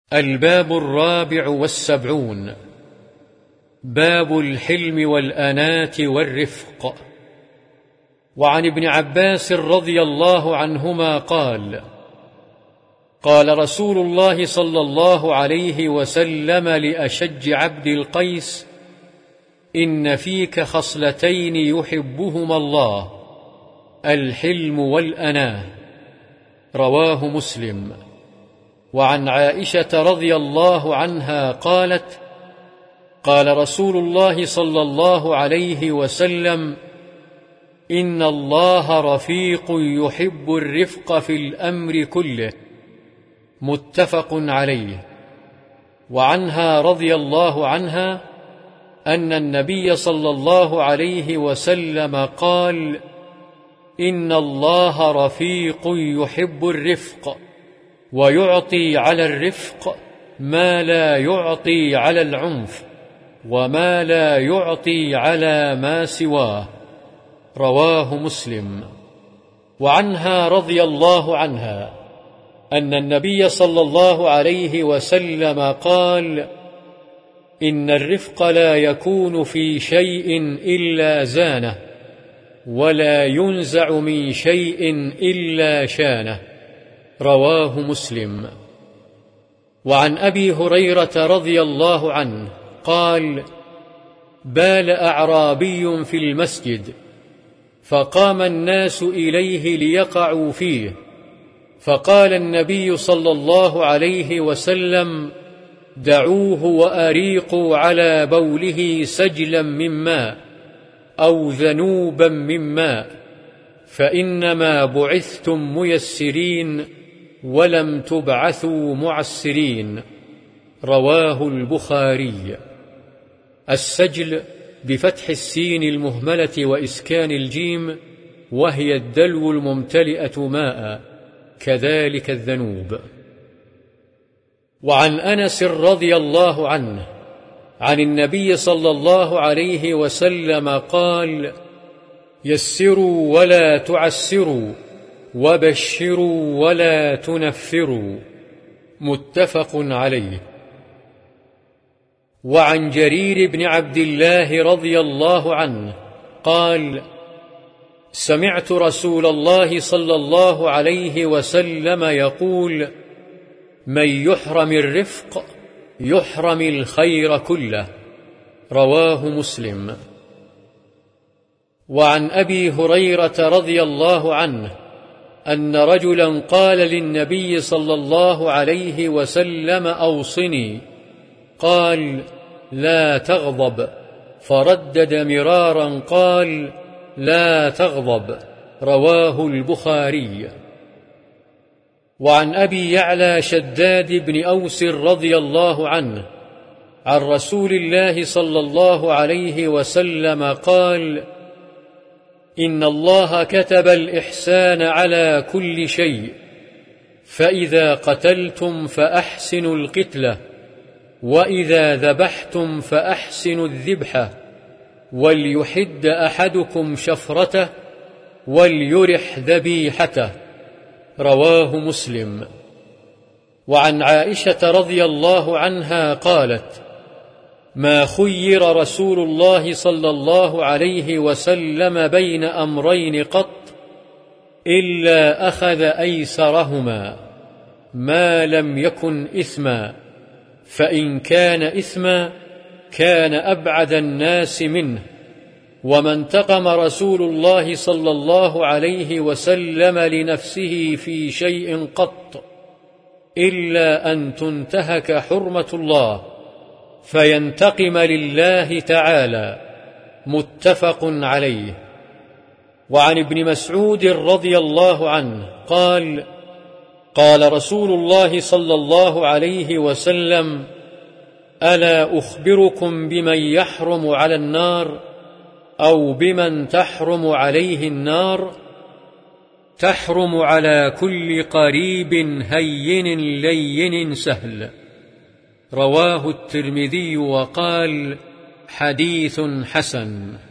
الباب 74. باب الحلم والأناة والرفق. وعن ابن عباس رضي الله عنهما قال: قال رسول الله صلى الله عليه وسلم لأشج عبد القيس: إن فيك خصلتين يحبهما الله، الحلم والأناة. رواه مسلم. وعن عائشة رضي الله عنها قالت: قال رسول الله صلى الله عليه وسلم: إن الله رفيق يحب الرفق في الأمر كله. متفق عليه. وعنها رضي الله عنها أن النبي صلى الله عليه وسلم قال: إن الله رفيق يحب الرفق، ويعطي على الرفق ما لا يعطي على العنف، وما لا يعطي على ما سواه. رواه مسلم. وعنها رضي الله عنها أن النبي صلى الله عليه وسلم قال: إن الرفق لا يكون في شيء إلا زانه، ولا ينزع من شيء إلا شانه. رواه مسلم. وعن أبي هريرة رضي الله عنه قال: بال أعرابي في المسجد، فقام الناس إليه ليقعوا فيه، فقال النبي صلى الله عليه وسلم: دعوه وأريقوا على بوله سجلا من ماء أو ذنوبا من ماء، فإنما بعثتم ميسرين ولم تبعثوا معسرين. رواه البخاري. السجل بفتح السين المهملة وإسكان الجيم، وهي الدلو الممتلئة ماء، كذلك الذنوب. وعن أنس رضي الله عنه عن النبي صلى الله عليه وسلم قال: يسروا ولا تعسروا، وبشروا ولا تنفروا. متفق عليه. وعن جرير بن عبد الله رضي الله عنه قال: سمعت رسول الله صلى الله عليه وسلم يقول: من يحرم الرفق يحرم الخير كله. رواه مسلم. وعن أبي هريرة رضي الله عنه أن رجلا قال للنبي صلى الله عليه وسلم: أوصني. قال: لا تغضب. فردد مرارا قال: لا تغضب. رواه البخاري. وعن أبي يعلى شداد بن أوس رضي الله عنه عن رسول الله صلى الله عليه وسلم قال: إن الله كتب الإحسان على كل شيء، فإذا قتلتم فأحسنوا القتلة، وإذا ذبحتم فأحسنوا الذبحة، وليحد أحدكم شفرته، وليرح ذبيحته. رواه مسلم. وعن عائشة رضي الله عنها قالت: ما خير رسول الله صلى الله عليه وسلم بين أمرين قط إلا أخذ أيسرهما، ما لم يكن إثما، فإن كان إثما كان أبعد الناس منه. وما انتقم رسول الله صلى الله عليه وسلم لنفسه في شيء قط إلا أن تنتهك حرمة الله فينتقم لله تعالى. متفق عليه. وعن ابن مسعود رضي الله عنه قال: قال رسول الله صلى الله عليه وسلم: ألا أخبركم بمن يحرم على النار، أو بمن تحرم عليه النار؟ تحرم على كل قريب هين لين سهل. رواه الترمذي وقال: حديث حسن.